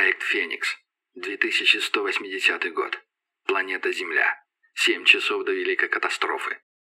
Проект «Феникс». 2180 год. Планета Земля. 7 часов до Великой катастрофы.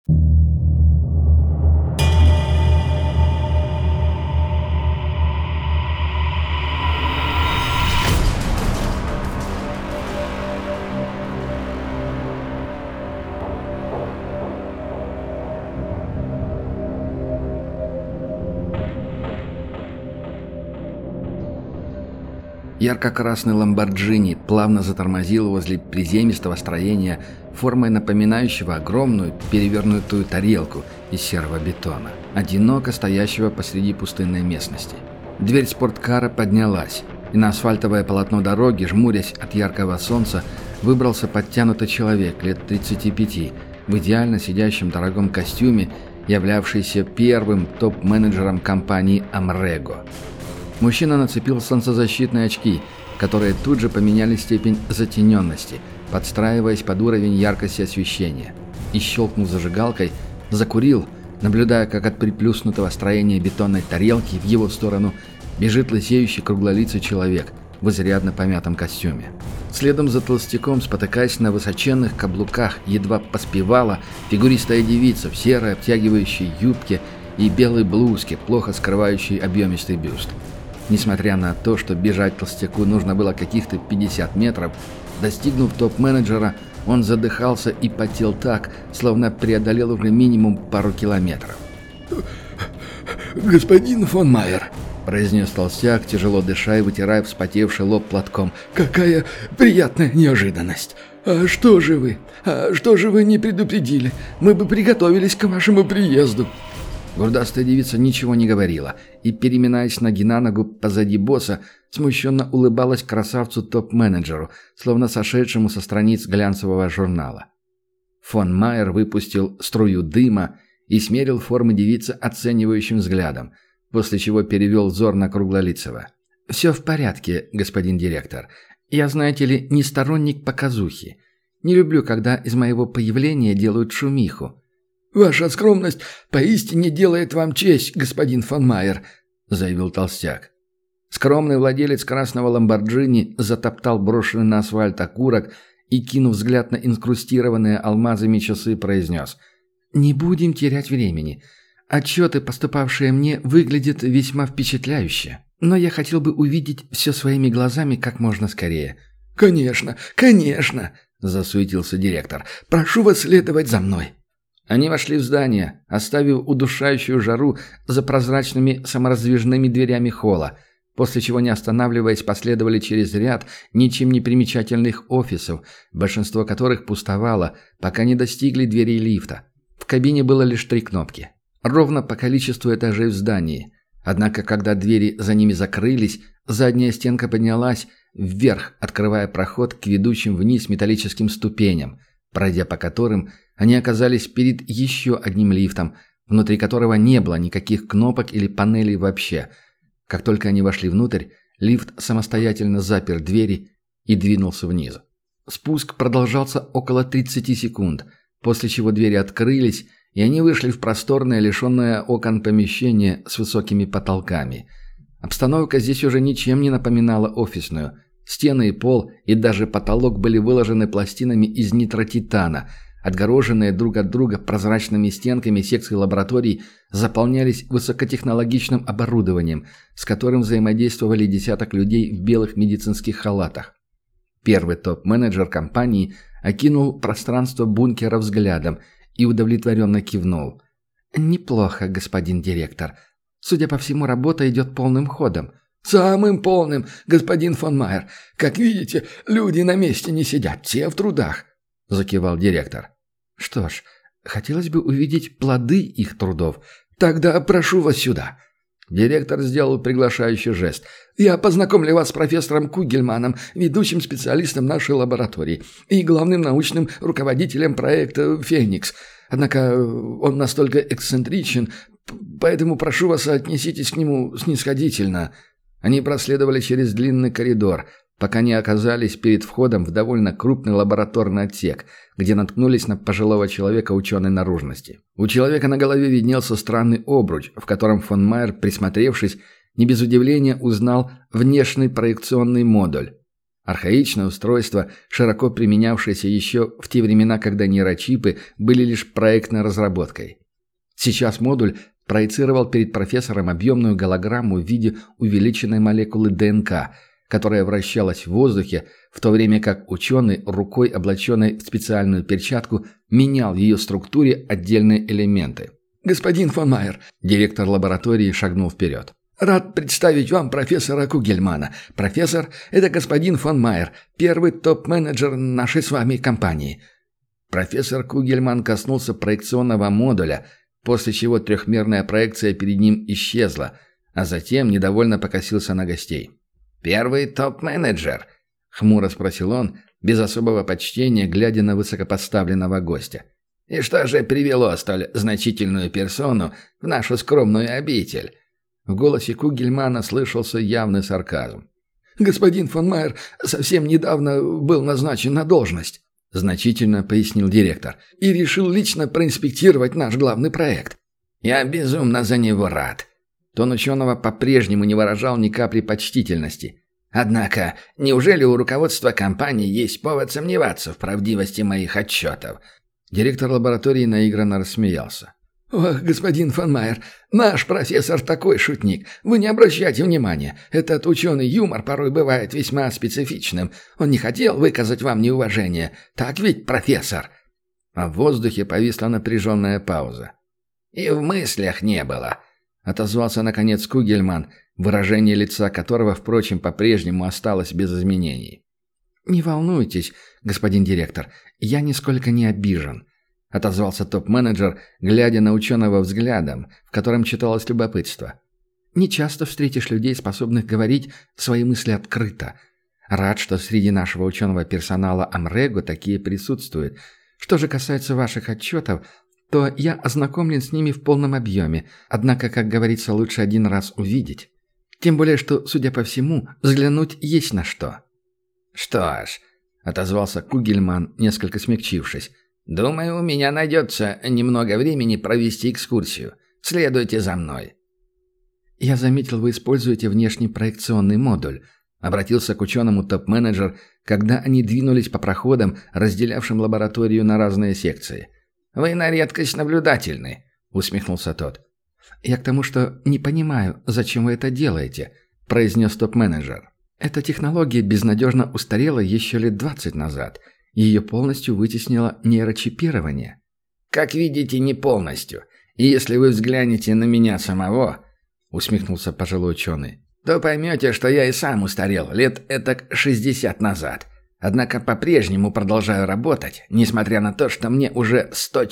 Ярко-красный «Ламборджини» плавно затормозил возле приземистого строения, формой напоминающего огромную перевернутую тарелку из серого бетона, одиноко стоящего посреди пустынной местности. Дверь спорткара поднялась, и на асфальтовое полотно дороги, жмурясь от яркого солнца, выбрался подтянутый человек лет 35, в идеально сидящем дорогом костюме, являвшийся первым топ-менеджером компании «Амрего». Мужчина нацепил солнцезащитные очки, которые тут же поменяли степень затененности, подстраиваясь под уровень яркости освещения. И, щелкнув зажигалкой, закурил, наблюдая, как от приплюснутого строения бетонной тарелки в его сторону бежит лысеющий круглолицый человек в изрядно помятом костюме. Следом за толстяком, спотыкаясь на высоченных каблуках, едва поспевала фигуристая девица в серой обтягивающей юбке и белой блузке, плохо скрывающей объемистый бюст. Несмотря на то, что бежать толстяку нужно было каких-то 50 метров, достигнув топ-менеджера, он задыхался и потел так, словно преодолел уже минимум пару километров. «Господин фон Майер», — произнес толстяк, тяжело дыша и вытирая вспотевший лоб платком, — «какая приятная неожиданность! А что же вы не предупредили? Мы бы приготовились к вашему приезду». Грудастая девица ничего не говорила и, переминаясь ноги на ногу позади босса, смущенно улыбалась красавцу-топ-менеджеру, словно сошедшему со страниц глянцевого журнала. Фон Майер выпустил струю дыма и смерил формы девицы оценивающим взглядом, после чего перевел взор на Круглолицего. «Все в порядке, господин директор. Я, знаете ли, не сторонник показухи. Не люблю, когда из моего появления делают шумиху». «Ваша скромность поистине делает вам честь, господин фон Майер», — заявил толстяк. Скромный владелец красного «Ламборджини» затоптал брошенный на асфальт окурок и, кинув взгляд на инкрустированные алмазами часы, произнес: «Не будем терять времени. Отчеты, поступавшие мне, выглядят весьма впечатляюще. Но я хотел бы увидеть все своими глазами как можно скорее». «Конечно, конечно», — засуетился директор. «Прошу вас следовать за мной». Они вошли в здание, оставив удушающую жару за прозрачными самораздвижными дверями холла, после чего, не останавливаясь, последовали через ряд ничем не примечательных офисов, большинство которых пустовало, пока не достигли дверей лифта. В кабине было лишь 3 кнопки. Ровно по количеству этажей в здании. Однако, когда двери за ними закрылись, задняя стенка поднялась вверх, открывая проход к ведущим вниз металлическим ступеням, пройдя по которым они оказались перед еще одним лифтом, внутри которого не было никаких кнопок или панелей вообще. Как только они вошли внутрь, лифт самостоятельно запер двери и двинулся вниз. Спуск продолжался около 30 секунд, после чего двери открылись, и они вышли в просторное, лишенное окон помещение с высокими потолками. Обстановка здесь уже ничем не напоминала офисную. Стены и пол, и даже потолок были выложены пластинами из нитротитана. Отгороженные друг от друга прозрачными стенками секции лабораторий заполнялись высокотехнологичным оборудованием, с которым взаимодействовали десяток людей в белых медицинских халатах. Первый топ-менеджер компании окинул пространство бункера взглядом и удовлетворенно кивнул. «Неплохо, господин директор. Судя по всему, работа идет полным ходом». «Самым полным, господин фон Майер. Как видите, люди на месте не сидят, все в трудах», — закивал директор. «Что ж, хотелось бы увидеть плоды их трудов. Тогда прошу вас сюда». Директор сделал приглашающий жест. «Я познакомлю вас с профессором Кугельманом, ведущим специалистом нашей лаборатории и главным научным руководителем проекта «Феникс». Однако он настолько эксцентричен, поэтому прошу вас, отнеситесь к нему снисходительно». Они проследовали через длинный коридор, пока не оказались перед входом в довольно крупный лабораторный отсек, где наткнулись на пожилого человека ученой наружности. У человека на голове виднелся странный обруч, в котором фон Майер, присмотревшись, не без удивления узнал внешний проекционный модуль. Архаичное устройство, широко применявшееся еще в те времена, когда нейрочипы были лишь проектной разработкой. Сейчас модуль проецировал перед профессором объемную голограмму в виде увеличенной молекулы ДНК, которая вращалась в воздухе, в то время как ученый, рукой облаченной в специальную перчатку, менял в ее структуре отдельные элементы. «Господин фон Майер», — директор лаборатории шагнул вперед. «Рад представить вам профессора Кугельмана. Профессор – это господин фон Майер, первый топ-менеджер нашей с вами компании». Профессор Кугельман коснулся проекционного модуля, после чего трехмерная проекция перед ним исчезла, а затем недовольно покосился на гостей. «Первый топ-менеджер?» — хмуро спросил он, без особого почтения, глядя на высокопоставленного гостя. «И что же привело столь значительную персону в нашу скромную обитель?» В голосе Кугельмана слышался явный сарказм. «Господин фон Майер совсем недавно был назначен на должность», — значительно пояснил директор, «и решил лично проинспектировать наш главный проект». «Я безумно за него рад». Тон ученого по-прежнему не выражал ни капли почтительности. «Однако, неужели у руководства компании есть повод сомневаться в правдивости моих отчетов?» Директор лаборатории наигранно рассмеялся. «Ох, господин фон Майер, наш профессор такой шутник. Вы не обращайте внимания. Этот ученый юмор порой бывает весьма специфичным. Он не хотел выказать вам неуважение. Так ведь, профессор?» А в воздухе повисла напряженная пауза. «И в мыслях не было», — отозвался наконец Кугельман, выражение лица которого, впрочем, по-прежнему осталось без изменений. «Не волнуйтесь, господин директор, я нисколько не обижен», — отозвался топ-менеджер, глядя на ученого взглядом, в котором читалось любопытство. «Не часто встретишь людей, способных говорить свои мысли открыто. Рад, что среди нашего ученого персонала Амрего такие присутствуют. Что же касается ваших отчетов, то я ознакомлен с ними в полном объеме, однако, как говорится, лучше один раз увидеть. Тем более, что, судя по всему, взглянуть есть на что». «Что ж», — отозвался Кугельман, несколько смягчившись, «думаю, у меня найдется немного времени провести экскурсию. Следуйте за мной». «Я заметил, вы используете внешний проекционный модуль», — обратился к ученому топ-менеджер, когда они двинулись по проходам, разделявшим лабораторию на разные секции. «Вы на редкость наблюдательны», — усмехнулся тот. «Я к тому, что не понимаю, зачем вы это делаете», — произнес топ-менеджер. «Эта технология безнадежно устарела еще лет 20 назад. Ее полностью вытеснило нейрочипирование». «Как видите, не полностью. И если вы взглянете на меня самого», — усмехнулся пожилой ученый, «то поймете, что я и сам устарел лет этак 60 назад. Однако по-прежнему продолжаю работать, несмотря на то, что мне уже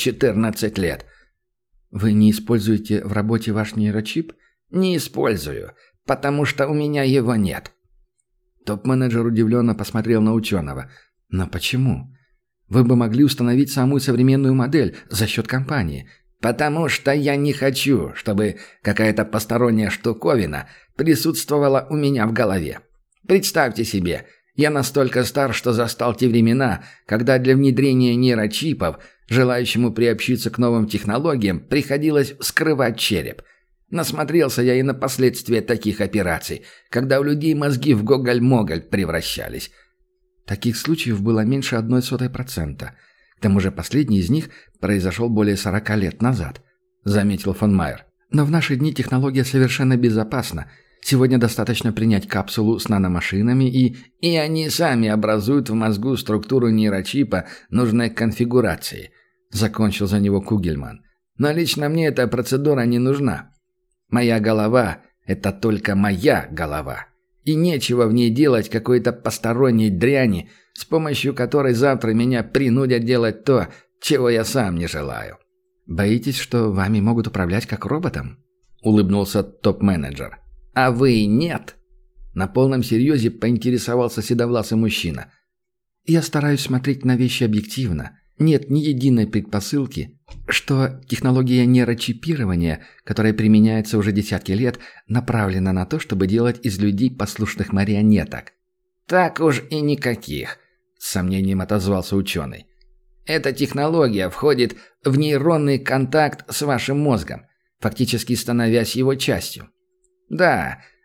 114 лет». «Вы не используете в работе ваш нейрочип?» «Не использую, потому что у меня его нет». Топ-менеджер удивленно посмотрел на ученого. «Но почему? Вы бы могли установить самую современную модель за счет компании». «Потому что я не хочу, чтобы какая-то посторонняя штуковина присутствовала у меня в голове. Представьте себе, я настолько стар, что застал те времена, когда для внедрения нейрочипов желающему приобщиться к новым технологиям приходилось вскрывать череп. Насмотрелся я и на последствия таких операций, когда у людей мозги в гоголь-моголь превращались». Таких случаев было меньше 0,01%. К тому же последний из них произошел более 40 лет назад, заметил фон Майер. Но в наши дни технология совершенно безопасна. Сегодня достаточно принять капсулу с наномашинами и они сами образуют в мозгу структуру нейрочипа нужной конфигурации, закончил за него Кугельман. Но лично мне эта процедура не нужна. Моя голова – это только моя голова. И нечего в ней делать какой-то посторонней дряни, с помощью которой завтра меня принудят делать то, чего я сам не желаю. «Боитесь, что вами могут управлять как роботом?» – улыбнулся топ-менеджер. «А вы нет?» На полном серьезе поинтересовался седовласый мужчина. «Я стараюсь смотреть на вещи объективно. Нет ни единой предпосылки, что технология нейрочипирования, которая применяется уже десятки лет, направлена на то, чтобы делать из людей послушных марионеток». «Так уж и никаких», – с сомнением отозвался ученый. «Эта технология входит в нейронный контакт с вашим мозгом, фактически становясь его частью. Да,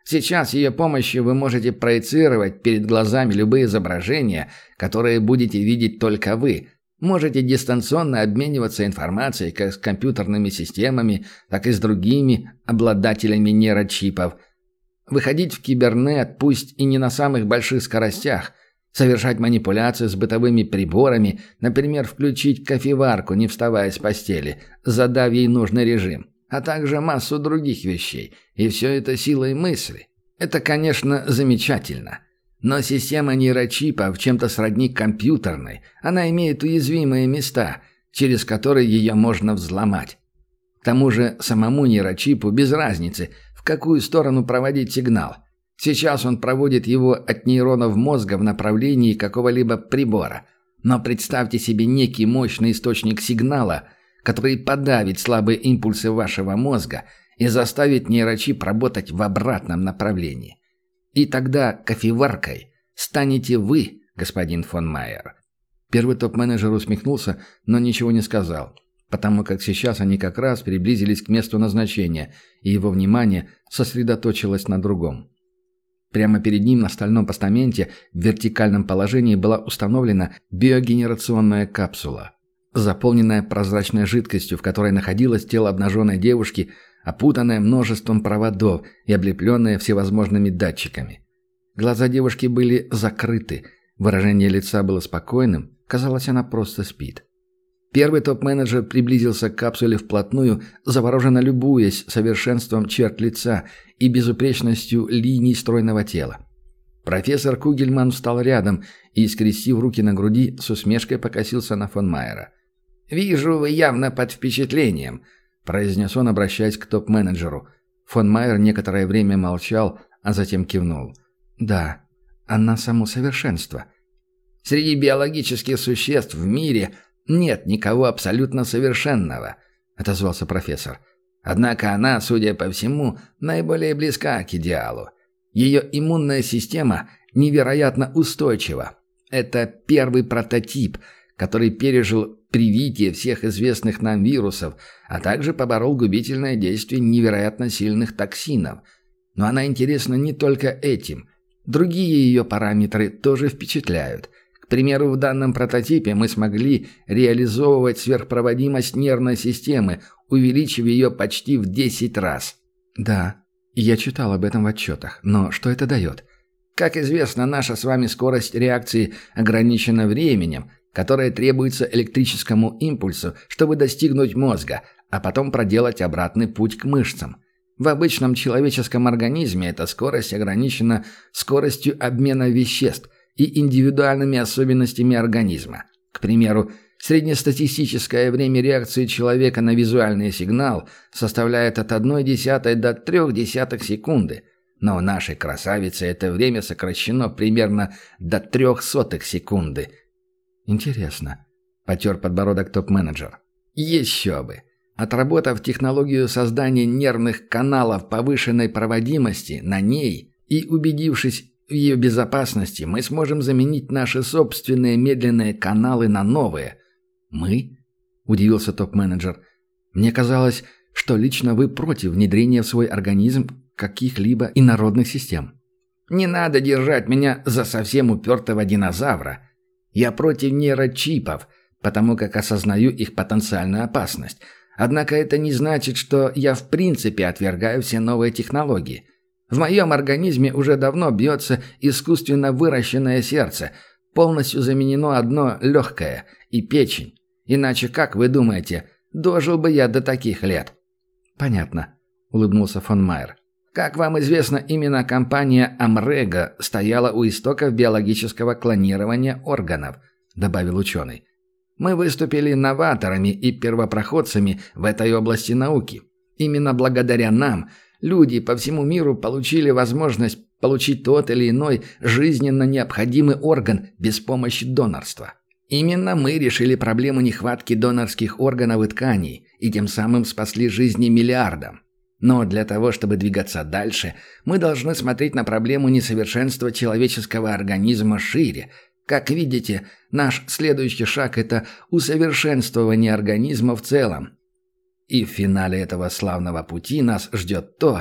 Сейчас ее помощью вы можете проецировать перед глазами любые изображения, которые будете видеть только вы. Можете дистанционно обмениваться информацией как с компьютерными системами, так и с другими обладателями нейрочипов. Выходить в кибернет, пусть и не на самых больших скоростях. Совершать манипуляции с бытовыми приборами, например, включить кофеварку, не вставая с постели, задав ей нужный режим, а также массу других вещей. И все это силой мысли. Это, конечно, замечательно. Но система нейрочипа в чем-то сродни компьютерной. Она имеет уязвимые места, через которые ее можно взломать. К тому же самому нейрочипу без разницы, в какую сторону проводить сигнал. Сейчас он проводит его от нейронов мозга в направлении какого-либо прибора. Но представьте себе некий мощный источник сигнала, который подавит слабые импульсы вашего мозга и заставит нейрочип работать в обратном направлении. И тогда кофеваркой станете вы, господин фон Майер. Первый топ-менеджер усмехнулся, но ничего не сказал, потому как сейчас они как раз приблизились к месту назначения, и его внимание сосредоточилось на другом. Прямо перед ним на стальном постаменте в вертикальном положении была установлена биогенерационная капсула, заполненная прозрачной жидкостью, в которой находилось тело обнаженной девушки, опутанное множеством проводов и облепленное всевозможными датчиками. Глаза девушки были закрыты, выражение лица было спокойным, казалось, она просто спит. Первый топ-менеджер приблизился к капсуле вплотную, завороженно любуясь совершенством черт лица и безупречностью линий стройного тела. Профессор Кугельман встал рядом и, скрестив руки на груди, с усмешкой покосился на фон Майера. «Вижу, вы явно под впечатлением», – произнес он, обращаясь к топ-менеджеру. Фон Майер некоторое время молчал, а затем кивнул. «Да, она само совершенство». «Среди биологических существ в мире нет никого абсолютно совершенного», – отозвался профессор. «Однако она, судя по всему, наиболее близка к идеалу. Ее иммунная система невероятно устойчива. Это первый прототип, который пережил привитие всех известных нам вирусов, а также поборол губительное действие невероятно сильных токсинов. Но она интересна не только этим. Другие ее параметры тоже впечатляют. К примеру, в данном прототипе мы смогли реализовывать сверхпроводимость нервной системы, увеличив ее почти в 10 раз. Да, я читал об этом в отчетах, но что это дает? Как известно, наша с вами скорость реакции ограничена временем, которое требуется электрическому импульсу, чтобы достигнуть мозга, а потом проделать обратный путь к мышцам. В обычном человеческом организме эта скорость ограничена скоростью обмена веществ и индивидуальными особенностями организма. К примеру, среднестатистическое время реакции человека на визуальный сигнал составляет от 0,1 до 0,3 секунды, но у нашей красавицы это время сокращено примерно до 0,03 секунды. «Интересно», – потер подбородок топ-менеджер. «Еще бы! Отработав технологию создания нервных каналов повышенной проводимости на ней и убедившись в ее безопасности, мы сможем заменить наши собственные медленные каналы на новые». «Мы?» – удивился топ-менеджер. «Мне казалось, что лично вы против внедрения в свой организм каких-либо инородных систем». «Не надо держать меня за совсем упертого динозавра. Я против нейрочипов, потому как осознаю их потенциальную опасность. Однако это не значит, что я в принципе отвергаю все новые технологии. В моем организме уже давно бьется искусственно выращенное сердце, полностью заменено одно легкое и печень. Иначе, как вы думаете, дожил бы я до таких лет?» «Понятно», – улыбнулся фон Майер. «Как вам известно, именно компания Амрега стояла у истоков биологического клонирования органов», – добавил ученый. «Мы выступили новаторами и первопроходцами в этой области науки. Именно благодаря нам люди по всему миру получили возможность получить тот или иной жизненно необходимый орган без помощи донорства. Именно мы решили проблему нехватки донорских органов и тканей и тем самым спасли жизни миллиардам. Но для того, чтобы двигаться дальше, мы должны смотреть на проблему несовершенства человеческого организма шире. Как видите, наш следующий шаг – это усовершенствование организма в целом. И в финале этого славного пути нас ждет то,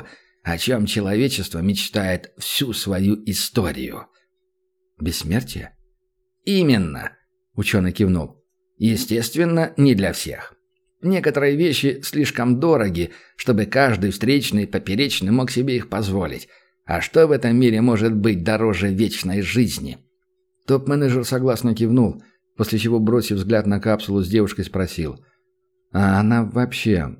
о чем человечество мечтает всю свою историю. Бессмертие? Именно, ученый кивнул. Естественно, не для всех. Некоторые вещи слишком дороги, чтобы каждый встречный и поперечный мог себе их позволить. А что в этом мире может быть дороже вечной жизни? Топ-менеджер согласно кивнул, после чего, бросив взгляд на капсулу, с девушкой спросил: «А она вообще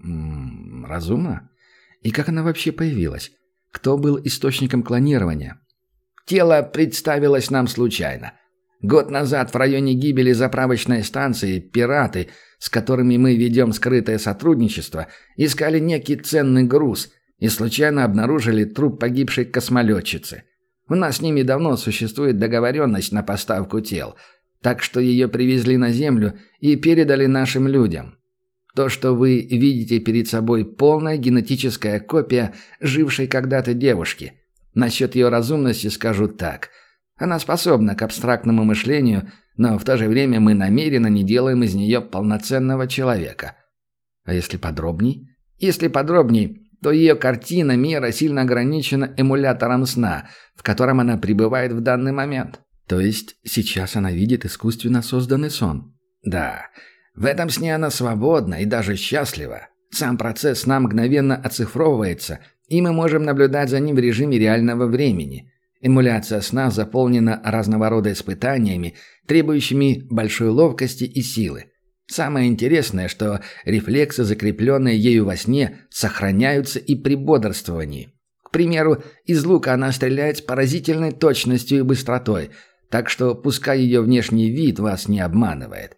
разумна? И как она вообще появилась? Кто был источником клонирования?» Тело представилось нам случайно. Год назад в районе гибели заправочной станции пираты, с которыми мы ведем скрытое сотрудничество, искали некий ценный груз и случайно обнаружили труп погибшей космолетчицы. У нас с ними давно существует договоренность на поставку тел, так что ее привезли на Землю и передали нашим людям. То, что вы видите перед собой, полная генетическая копия жившей когда-то девушки. Насчет ее разумности скажу так. Она способна к абстрактному мышлению, но в то же время мы намеренно не делаем из нее полноценного человека. А если подробней? Если подробней, то ее картина мира сильно ограничена эмулятором сна, в котором она пребывает в данный момент. То есть сейчас она видит искусственно созданный сон? Да. В этом сне она свободна и даже счастлива. Сам процесс сна мгновенно оцифровывается, и мы можем наблюдать за ним в режиме реального времени. Эмуляция сна заполнена разного рода испытаниями, требующими большой ловкости и силы. Самое интересное, что рефлексы, закрепленные ею во сне, сохраняются и при бодрствовании. К примеру, из лука она стреляет с поразительной точностью и быстротой, так что пускай ее внешний вид вас не обманывает.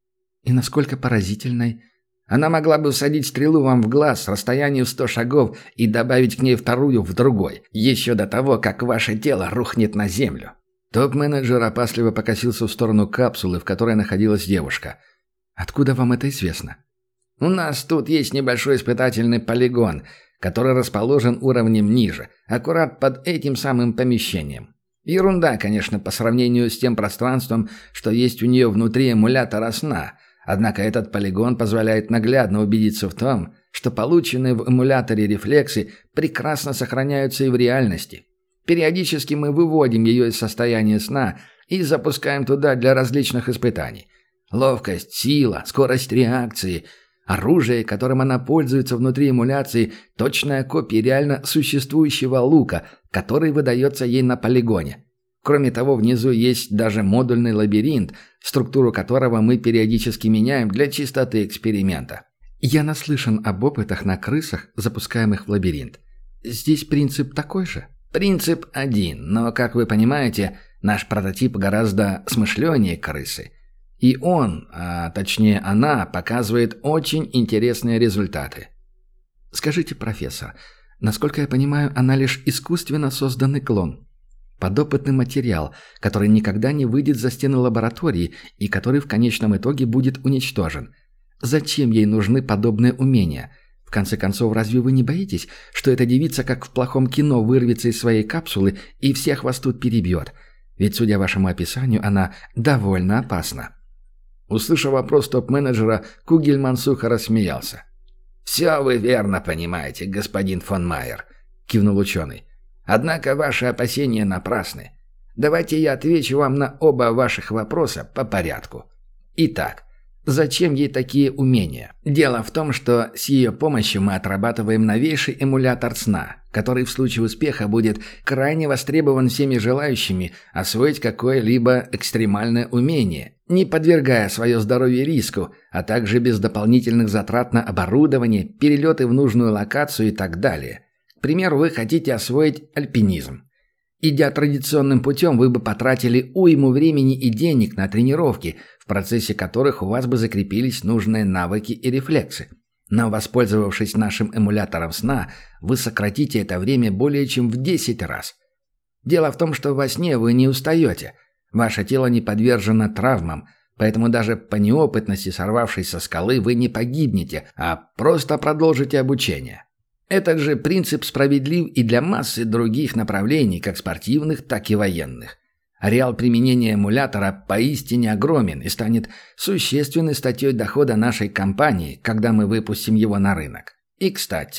И насколько поразительной? Она могла бы всадить стрелу вам в глаз с расстоянием в 100 шагов и добавить к ней вторую в другой, еще до того, как ваше тело рухнет на землю. Топ-менеджер опасливо покосился в сторону капсулы, в которой находилась девушка. «Откуда вам это известно?» «У нас тут есть небольшой испытательный полигон, который расположен уровнем ниже, аккурат под этим самым помещением. Ерунда, конечно, по сравнению с тем пространством, что есть у нее внутри эмулятора сна». Однако этот полигон позволяет наглядно убедиться в том, что полученные в эмуляторе рефлексы прекрасно сохраняются и в реальности. Периодически мы выводим ее из состояния сна и запускаем туда для различных испытаний. Ловкость, сила, скорость реакции, оружие, которым она пользуется внутри эмуляции, точная копия реально существующего лука, который выдается ей на полигоне. Кроме того, внизу есть даже модульный лабиринт, структуру которого мы периодически меняем для чистоты эксперимента. Я наслышан об опытах на крысах, запускаемых в лабиринт. Здесь принцип такой же? Принцип один, но, как вы понимаете, наш прототип гораздо смышленнее крысы. И он, а точнее она, показывает очень интересные результаты. Скажите, профессор, насколько я понимаю, она лишь искусственно созданный клон? Подопытный материал, который никогда не выйдет за стены лаборатории и который в конечном итоге будет уничтожен. Зачем ей нужны подобные умения? В конце концов, разве вы не боитесь, что эта девица, как в плохом кино, вырвется из своей капсулы и всех вас тут перебьет? Ведь, судя вашему описанию, она довольно опасна. Услышав вопрос топ-менеджера, Кугельман сухо рассмеялся. «Все вы верно понимаете, господин фон Майер», — кивнул ученый. Однако ваши опасения напрасны. Давайте я отвечу вам на оба ваших вопроса по порядку. Итак, зачем ей такие умения? Дело в том, что с ее помощью мы отрабатываем новейший эмулятор сна, который в случае успеха будет крайне востребован всеми желающими освоить какое-либо экстремальное умение, не подвергая свое здоровье риску, а также без дополнительных затрат на оборудование, перелеты в нужную локацию и так далее. К примеру, вы хотите освоить альпинизм. Идя традиционным путем, вы бы потратили уйму времени и денег на тренировки, в процессе которых у вас бы закрепились нужные навыки и рефлексы. Но, воспользовавшись нашим эмулятором сна, вы сократите это время более чем в 10 раз. Дело в том, что во сне вы не устаете. Ваше тело не подвержено травмам, поэтому даже по неопытности, сорвавшись со скалы, вы не погибнете, а просто продолжите обучение. Этот же принцип справедлив и для массы других направлений, как спортивных, так и военных. Ареал применения эмулятора поистине огромен и станет существенной статьей дохода нашей компании, когда мы выпустим его на рынок. И, кстати,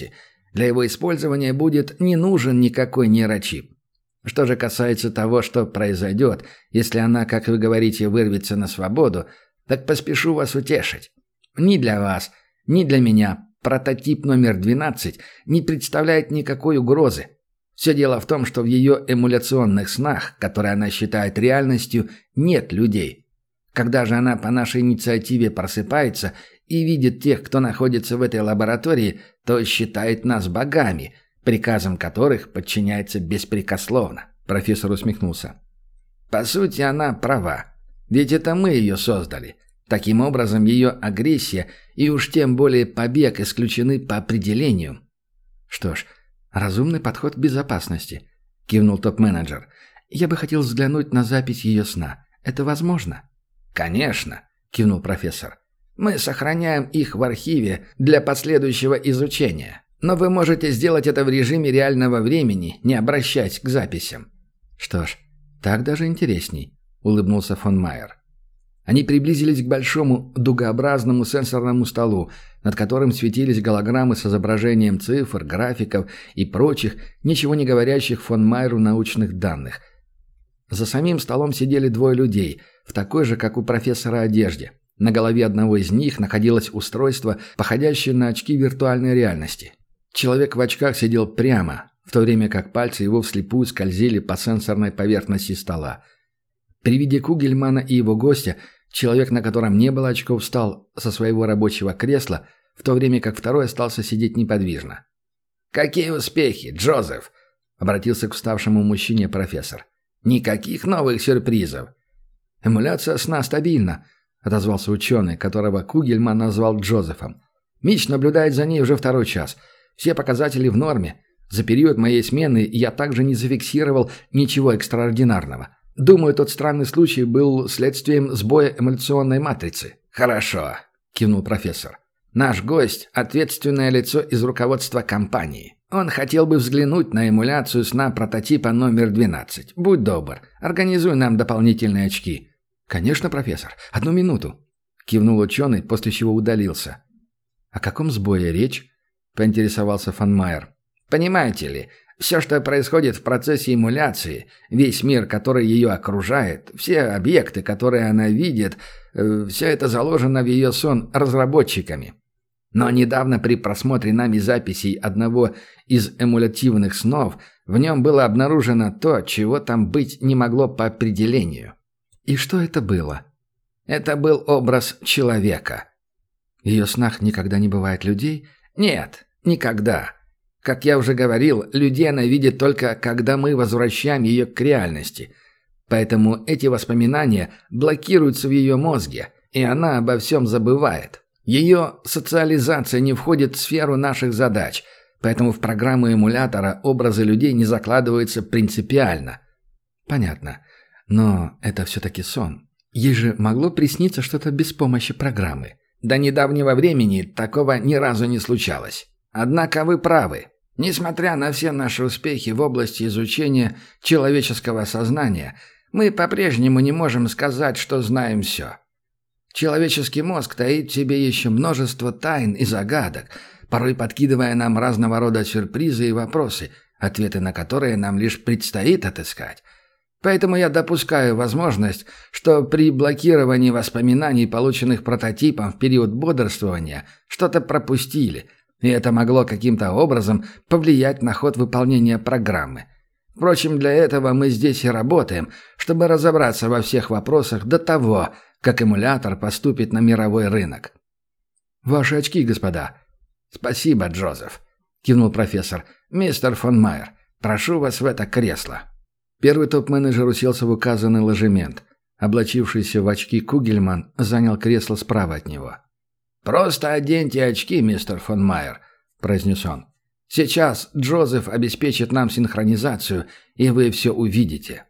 Для его использования будет не нужен никакой нейрочип. Что же касается того, что произойдет, если она, как вы говорите, вырвется на свободу, так поспешу вас утешить. Ни для вас, ни для меня прототип номер 12 не представляет никакой угрозы. Все дело в том, что в ее эмуляционных снах, которые она считает реальностью, нет людей. Когда же она по нашей инициативе просыпается и видит тех, кто находится в этой лаборатории, то считает нас богами, приказам которых подчиняется беспрекословно. Профессор усмехнулся. По сути, она права. Ведь это мы ее создали. Таким образом, ее агрессия и уж тем более побег исключены по определению. Что ж, разумный подход к безопасности, кивнул топ-менеджер. Я бы хотел взглянуть на запись ее сна. Это возможно? Конечно, кивнул профессор. Мы сохраняем их в архиве для последующего изучения. Но вы можете сделать это в режиме реального времени, не обращаясь к записям. Что ж, так даже интересней, улыбнулся фон Майер. Они приблизились к большому дугообразному сенсорному столу, над которым светились голограммы с изображением цифр, графиков и прочих, ничего не говорящих фон Майеру научных данных. За самим столом сидели двое людей, в такой же, как у профессора, одежде. На голове одного из них находилось устройство, походящее на очки виртуальной реальности. Человек в очках сидел прямо, в то время как пальцы его вслепую скользили по сенсорной поверхности стола. При виде Кугельмана и его гостя человек, на котором не было очков, встал со своего рабочего кресла, в то время как второй остался сидеть неподвижно. «Какие успехи, Джозеф?» — обратился к вставшему мужчине профессор. «Никаких новых сюрпризов». «Эмуляция сна стабильна», — отозвался ученый, которого Кугельман назвал Джозефом. «Мич наблюдает за ней уже второй час. Все показатели в норме. За период моей смены я также не зафиксировал ничего экстраординарного. Думаю, тот странный случай был следствием сбоя эмуляционной матрицы». «Хорошо», — кивнул профессор. «Наш гость — ответственное лицо из руководства компании. Он хотел бы взглянуть на эмуляцию сна прототипа номер 12. Будь добр, организуй нам дополнительные очки». «Конечно, профессор. 1 минуту», — кивнул ученый, после чего удалился. «О каком сбое речь?» — поинтересовался фон Майер. «Понимаете ли, все, что происходит в процессе эмуляции, весь мир, который ее окружает, все объекты, которые она видит, все это заложено в ее сон разработчиками. Но недавно при просмотре нами записей одного из эмулятивных снов в нем было обнаружено то, чего там быть не могло по определению». «И что это было?» «Это был образ человека». «В ее снах никогда не бывает людей?» «Нет, никогда. Как я уже говорил, людей она видит только, когда мы возвращаем ее к реальности. Поэтому эти воспоминания блокируются в ее мозге, и она обо всем забывает. Ее социализация не входит в сферу наших задач, поэтому в программу эмулятора образы людей не закладываются принципиально». «Понятно. Но это все-таки сон. Ей же могло присниться что-то без помощи программы». «До недавнего времени такого ни разу не случалось. Однако вы правы. Несмотря на все наши успехи в области изучения человеческого сознания, мы по-прежнему не можем сказать, что знаем все. Человеческий мозг таит в себе еще множество тайн и загадок, порой подкидывая нам разного рода сюрпризы и вопросы, ответы на которые нам лишь предстоит отыскать. Поэтому я допускаю возможность, что при блокировании воспоминаний, полученных прототипом в период бодрствования, что-то пропустили, и это могло каким-то образом повлиять на ход выполнения программы. Впрочем, для этого мы здесь и работаем, чтобы разобраться во всех вопросах до того, как эмулятор поступит на мировой рынок». «Ваши очки, господа». «Спасибо, Джозеф», — кивнул профессор. «Мистер фон Майер, прошу вас в это кресло». Первый топ-менеджер уселся в указанный ложемент. Облачившийся в очки Кугельман занял кресло справа от него. «Просто оденьте очки, мистер фон Майер», — произнес он. «Сейчас Джозеф обеспечит нам синхронизацию, и вы все увидите».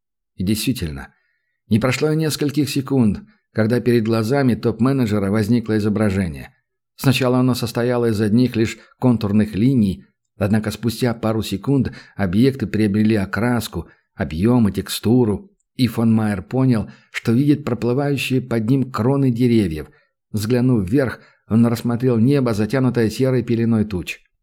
И действительно, не прошло и нескольких секунд, когда перед глазами топ-менеджера возникло изображение. Сначала оно состояло из одних лишь контурных линий, однако спустя пару секунд объекты приобрели окраску, объем и текстуру, и фон Майер понял, что видит проплывающие под ним кроны деревьев. Взглянув вверх, он рассмотрел небо, затянутое серой пеленой туч.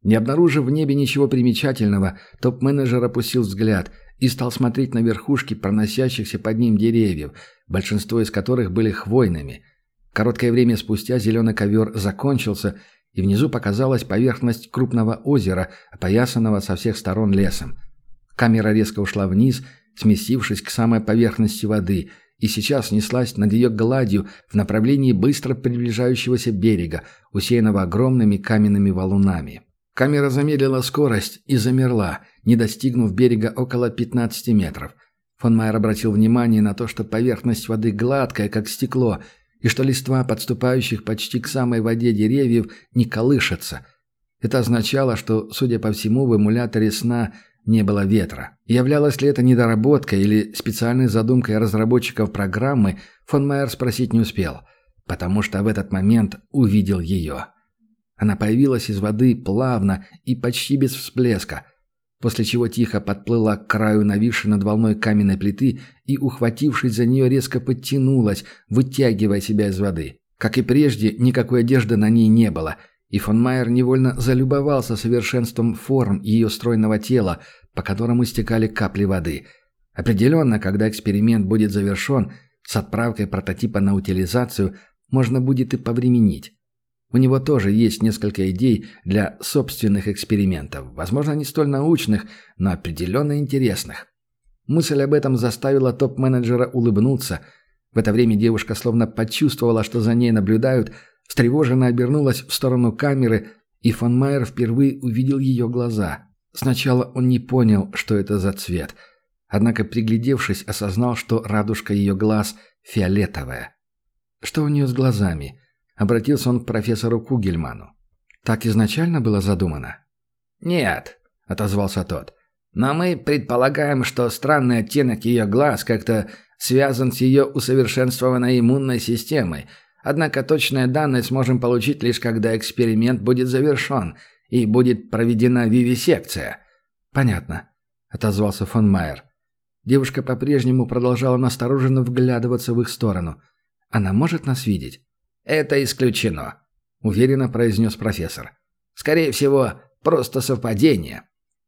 Не обнаружив в небе ничего примечательного, топ-менеджер опустил взгляд и стал смотреть на верхушки проносящихся под ним деревьев, большинство из которых были хвойными. Короткое время спустя зеленый ковер закончился, и внизу показалась поверхность крупного озера, опоясанного со всех сторон лесом. Камера резко ушла вниз, сместившись к самой поверхности воды, и сейчас неслась над ее гладью в направлении быстро приближающегося берега, усеянного огромными каменными валунами. Камера замедлила скорость и замерла, не достигнув берега около 15 метров. Фон Майер обратил внимание на то, что поверхность воды гладкая, как стекло, и что листва подступающих почти к самой воде деревьев не колышется. Это означало, что, судя по всему, в эмуляторе сна не было ветра. Являлось ли это недоработкой или специальной задумкой разработчиков программы, фон Майер спросить не успел, потому что в этот момент увидел ее. Она появилась из воды плавно и почти без всплеска, после чего тихо подплыла к краю нависшей над волной каменной плиты и, ухватившись за нее, резко подтянулась, вытягивая себя из воды. Как и прежде, никакой одежды на ней не было, и фон Майер невольно залюбовался совершенством форм ее стройного тела, по которому стекали капли воды. Определенно, когда эксперимент будет завершен, с отправкой прототипа на утилизацию можно будет и повременить. У него тоже есть несколько идей для собственных экспериментов, возможно, не столь научных, но определенно интересных. Мысль об этом заставила топ-менеджера улыбнуться. В это время девушка словно почувствовала, что за ней наблюдают, встревоженно обернулась в сторону камеры, и фон Майер впервые увидел ее глаза. Сначала он не понял, что это за цвет, однако, приглядевшись, осознал, что радужка ее глаз фиолетовая. Что у нее с глазами? Обратился он к профессору Кугельману. «Так изначально было задумано?» «Нет», — отозвался тот. «Но мы предполагаем, что странный оттенок ее глаз как-то связан с ее усовершенствованной иммунной системой. Однако точные данные сможем получить лишь когда эксперимент будет завершен и будет проведена вивисекция». «Понятно», — отозвался фон Майер. Девушка по-прежнему продолжала настороженно вглядываться в их сторону. «Она может нас видеть?» «Это исключено», — уверенно произнес профессор. «Скорее всего, просто совпадение».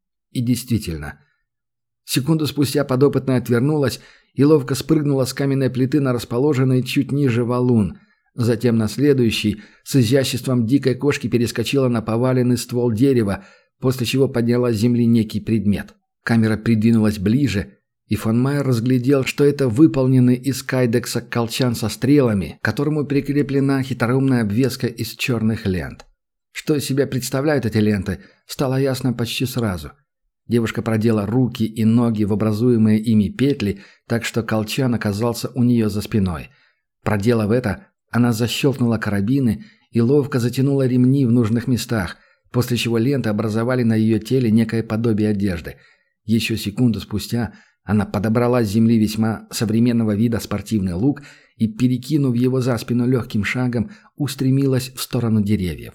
И действительно. Секунду спустя подопытная отвернулась и ловко спрыгнула с каменной плиты на расположенный чуть ниже валун. Затем на следующий, с изяществом дикой кошки, перескочила на поваленный ствол дерева, после чего подняла с земли некий предмет. Камера придвинулась ближе, и фон Майер разглядел, что это выполненный из кайдекса колчан со стрелами, к которому прикреплена хитроумная обвеска из черных лент. Что из себя представляют эти ленты, стало ясно почти сразу. Девушка продела руки и ноги в образуемые ими петли, так что колчан оказался у нее за спиной. Проделав это, она защелкнула карабины и ловко затянула ремни в нужных местах, после чего ленты образовали на ее теле некое подобие одежды. Еще секунду спустя она подобрала с земли весьма современного вида спортивный лук и, перекинув его за спину легким шагом, устремилась в сторону деревьев.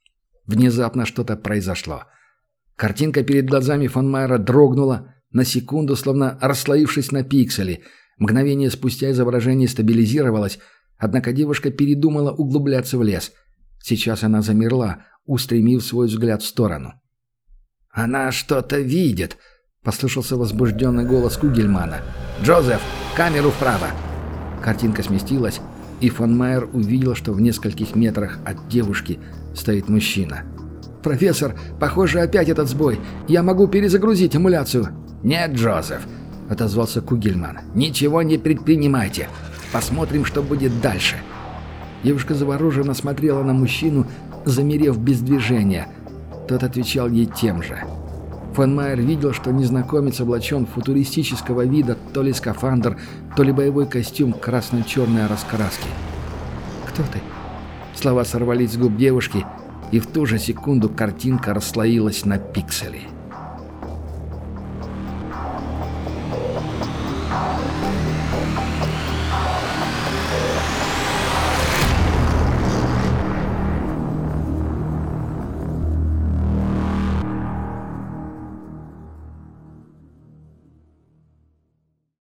Внезапно что-то произошло. Картинка перед глазами фон Майера дрогнула, на секунду словно расслоившись на пиксели. Мгновение спустя изображение стабилизировалось, однако девушка передумала углубляться в лес. Сейчас она замерла, устремив свой взгляд в сторону. «Она что-то видит», — послышался возбужденный голос Кугельмана. «Джозеф, камеру вправо!» Картинка сместилась, и фон Майер увидел, что в нескольких метрах от девушки стоит мужчина. «Профессор, похоже, опять этот сбой. Я могу перезагрузить эмуляцию». «Нет, Джозеф», — отозвался Кугельман. «Ничего не предпринимайте. Посмотрим, что будет дальше». Девушка завороженно смотрела на мужчину, замерев без движения. Тот отвечал ей тем же. Фон Майер видел, что незнакомец облачен в футуристического вида то ли скафандр, то ли боевой костюм красно-черной раскраски. «Кто ты?» Слова сорвались с губ девушки, и в ту же секунду картинка расслоилась на пиксели.